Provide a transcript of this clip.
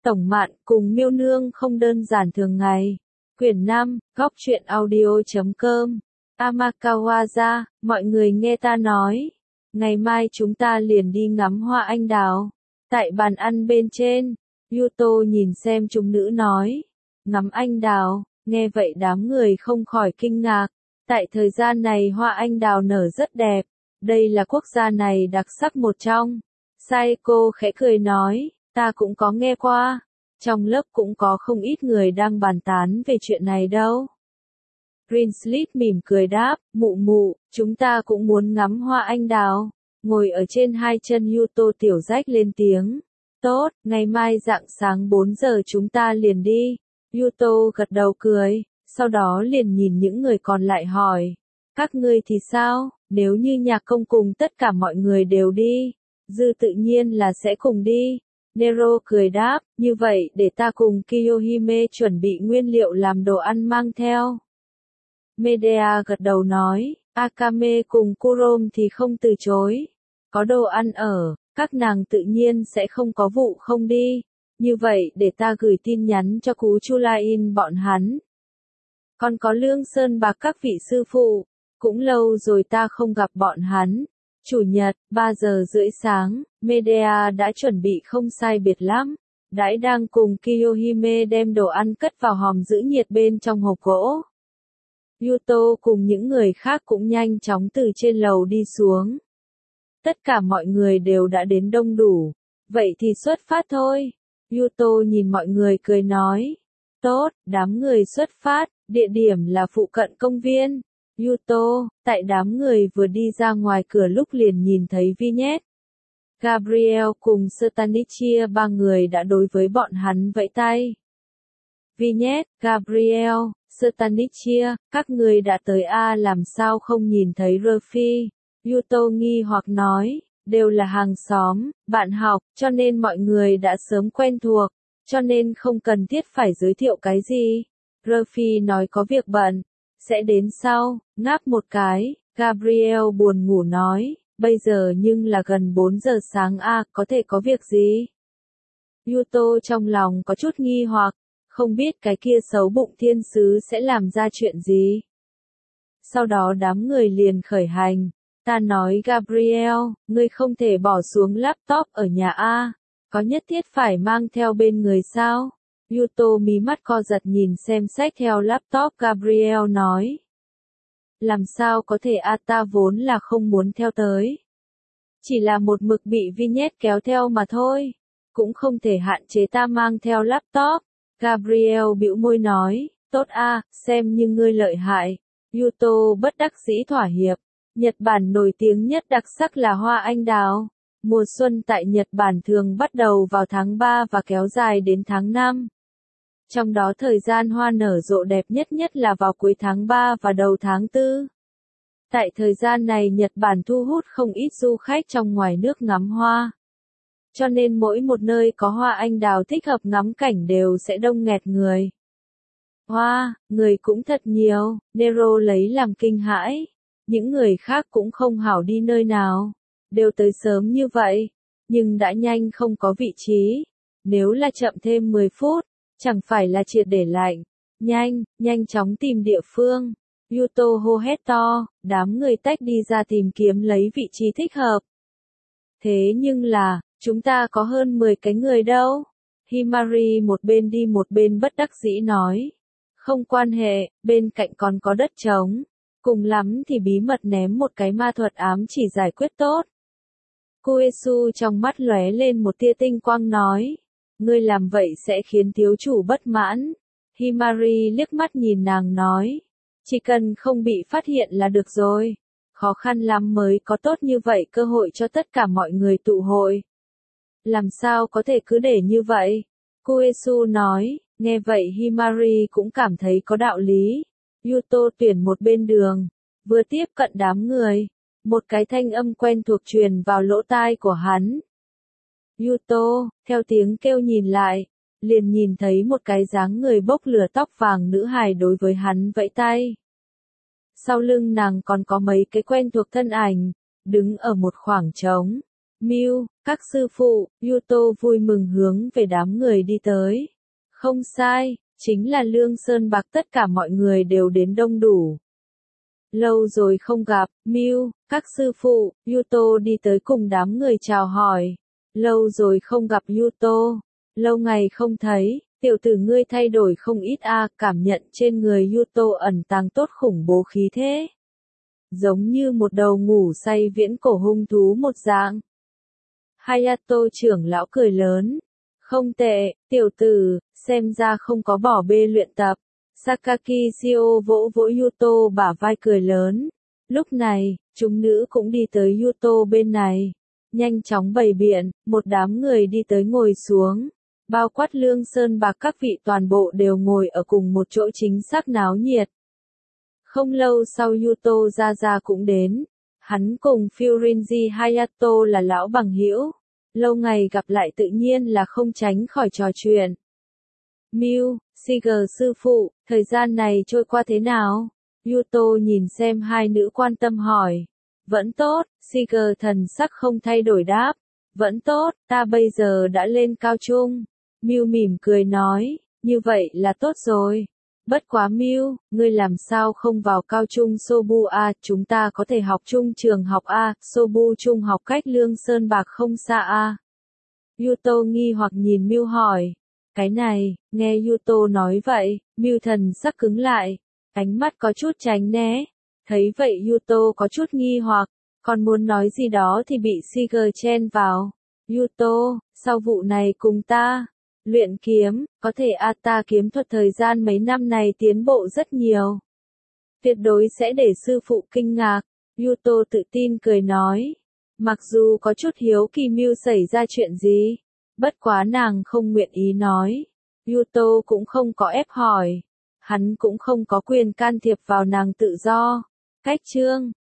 Tổng Mạn cùng Miêu Nương không đơn giản thường ngày. Quyển 5, góc truyện audio.com. Amakawaza, mọi người nghe ta nói. Ngày mai chúng ta liền đi ngắm hoa anh đào. Tại bàn ăn bên trên, Yuto nhìn xem chúng nữ nói. Ngắm anh đào, nghe vậy đám người không khỏi kinh ngạc. Tại thời gian này hoa anh đào nở rất đẹp. Đây là quốc gia này đặc sắc một trong. Saeko khẽ cười nói, ta cũng có nghe qua. Trong lớp cũng có không ít người đang bàn tán về chuyện này đâu. Greensleeve mỉm cười đáp, mụ mụ, chúng ta cũng muốn ngắm hoa anh đào. Ngồi ở trên hai chân Yuto tiểu rách lên tiếng. Tốt, ngày mai rạng sáng 4 giờ chúng ta liền đi. Yuto gật đầu cười, sau đó liền nhìn những người còn lại hỏi. Các ngươi thì sao, nếu như Nhạc Công cùng tất cả mọi người đều đi, Dư tự nhiên là sẽ cùng đi. Nero cười đáp, như vậy để ta cùng Kiyohime chuẩn bị nguyên liệu làm đồ ăn mang theo. Medea gật đầu nói, Akame cùng Kurom thì không từ chối. Có đồ ăn ở, các nàng tự nhiên sẽ không có vụ không đi. Như vậy để ta gửi tin nhắn cho Cú Chulain bọn hắn. Còn có Lương Sơn Bạc các vị sư phụ, cũng lâu rồi ta không gặp bọn hắn. Chủ nhật, 3 giờ rưỡi sáng, Medea đã chuẩn bị không sai biệt lắm. Đãi đang cùng Kiyohime đem đồ ăn cất vào hòm giữ nhiệt bên trong hộp gỗ. Yuto cùng những người khác cũng nhanh chóng từ trên lầu đi xuống. Tất cả mọi người đều đã đến đông đủ. Vậy thì xuất phát thôi. Yuto nhìn mọi người cười nói. Tốt, đám người xuất phát, địa điểm là phụ cận công viên. Yuto, tại đám người vừa đi ra ngoài cửa lúc liền nhìn thấy Vignette. Gabriel cùng Stanichia ba người đã đối với bọn hắn vẫy tay. Vignette, Gabriel, Stanichia, các người đã tới làm sao không nhìn thấy Ruffy? Yuto nghi hoặc nói, đều là hàng xóm, bạn học, cho nên mọi người đã sớm quen thuộc, cho nên không cần thiết phải giới thiệu cái gì. Ruffy nói có việc bận, sẽ đến sau, ngáp một cái, Gabriel buồn ngủ nói, bây giờ nhưng là gần 4 giờ sáng có thể có việc gì? Yuto trong lòng có chút nghi hoặc, không biết cái kia xấu bụng thiên sứ sẽ làm ra chuyện gì. Sau đó đám người liền khởi hành, ta nói Gabriel, ngươi không thể bỏ xuống laptop ở nhà có nhất thiết phải mang theo bên người sao? Yuto mí mắt co giật nhìn xem sách theo laptop Gabriel nói. Làm sao có thể ta vốn là không muốn theo tới. Chỉ là một mực bị Vignette kéo theo mà thôi. Cũng không thể hạn chế ta mang theo laptop. Gabriel bĩu môi nói, tốt xem như ngươi lợi hại. Yuto bất đắc dĩ thỏa hiệp. Nhật Bản nổi tiếng nhất đặc sắc là hoa anh đào. Mùa xuân tại Nhật Bản thường bắt đầu vào tháng 3 và kéo dài đến tháng 5. Trong đó thời gian hoa nở rộ đẹp nhất là vào cuối tháng 3 và đầu tháng 4. Tại thời gian này Nhật Bản thu hút không ít du khách trong ngoài nước ngắm hoa. Cho nên mỗi một nơi có hoa anh đào thích hợp ngắm cảnh đều sẽ đông nghẹt người. Hoa, người cũng thật nhiều, Nero lấy làm kinh hãi. Những người khác cũng không hảo đi nơi nào. Đều tới sớm như vậy, nhưng đã nhanh không có vị trí. Nếu là chậm thêm 10 phút, chẳng phải là triệt để lạnh. Nhanh chóng tìm địa phương. Yuto hô hét to, đám người tách đi ra tìm kiếm lấy vị trí thích hợp. Thế nhưng là, chúng ta có hơn 10 cái người đâu. Himari một bên đi một bên bất đắc dĩ nói. Không quan hệ, bên cạnh còn có đất trống. Cùng lắm thì bí mật ném một cái ma thuật ám chỉ giải quyết tốt. Koesu trong mắt lóe lên một tia tinh quang nói. Ngươi làm vậy sẽ khiến thiếu chủ bất mãn. Himari liếc mắt nhìn nàng nói. Chỉ cần không bị phát hiện là được rồi. Khó khăn lắm mới có tốt như vậy cơ hội cho tất cả mọi người tụ hội. Làm sao có thể cứ để như vậy? Koesu nói. Nghe vậy Himari cũng cảm thấy có đạo lý. Yuto tuyển một bên đường. Vừa tiếp cận đám người. Một cái thanh âm quen thuộc truyền vào lỗ tai của hắn. Yuto, theo tiếng kêu nhìn lại, liền nhìn thấy một cái dáng người bốc lửa tóc vàng nữ hài đối với hắn vẫy tay. Sau lưng nàng còn có mấy cái quen thuộc thân ảnh, đứng ở một khoảng trống. Miu, các sư phụ, Yuto vui mừng hướng về đám người đi tới. Không sai, chính là Lương Sơn Bạc, tất cả mọi người đều đến đông đủ. Lâu rồi không gặp, Miu, các sư phụ, Yuto đi tới cùng đám người chào hỏi. Lâu rồi không gặp Yuto, lâu ngày không thấy, tiểu tử ngươi thay đổi không ít a, cảm nhận trên người Yuto ẩn tàng tốt khủng bố khí thế. Giống như một đầu ngủ say viễn cổ hung thú một dạng. Hayato trưởng lão cười lớn. Không tệ, tiểu tử, xem ra không có bỏ bê luyện tập. Sakaki Shio vỗ vỗ Yuto bả vai cười lớn. Lúc này, chúng nữ cũng đi tới Yuto bên này. Nhanh chóng bày biện, một đám người đi tới ngồi xuống. Bao quát Lương Sơn Bạc các vị toàn bộ đều ngồi ở cùng một chỗ, chính xác náo nhiệt. Không lâu sau Yuto ra cũng đến. Hắn cùng Furinji Hayato là lão bằng hữu. Lâu ngày gặp lại tự nhiên là không tránh khỏi trò chuyện. Miu, Shiger sư phụ, thời gian này trôi qua thế nào? Yuto nhìn xem hai nữ quan tâm hỏi. Vẫn tốt, Shiger thần sắc không thay đổi đáp. Vẫn tốt, ta bây giờ đã lên cao trung. Miu mỉm cười nói, như vậy là tốt rồi. Bất quá Miu, ngươi làm sao không vào cao trung Sobu a, chúng ta có thể học chung trường học a, Sobu trung học cách Lương Sơn Bạc không xa a. Yuto nghi hoặc nhìn Miu hỏi. Cái này, nghe Yuto nói vậy, Miu thần sắc cứng lại, ánh mắt có chút tránh né. Thấy vậy Yuto có chút nghi hoặc, còn muốn nói gì đó thì bị Shiger chen vào. Yuto, sau vụ này cùng ta luyện kiếm, có thể ta kiếm thuật thời gian mấy năm này tiến bộ rất nhiều. Tuyệt đối sẽ để sư phụ kinh ngạc. Yuto tự tin cười nói. Mặc dù có chút hiếu kỳ Miu xảy ra chuyện gì, bất quá nàng không nguyện ý nói. Yuto cũng không có ép hỏi. Hắn cũng không có quyền can thiệp vào nàng tự do. Cách chương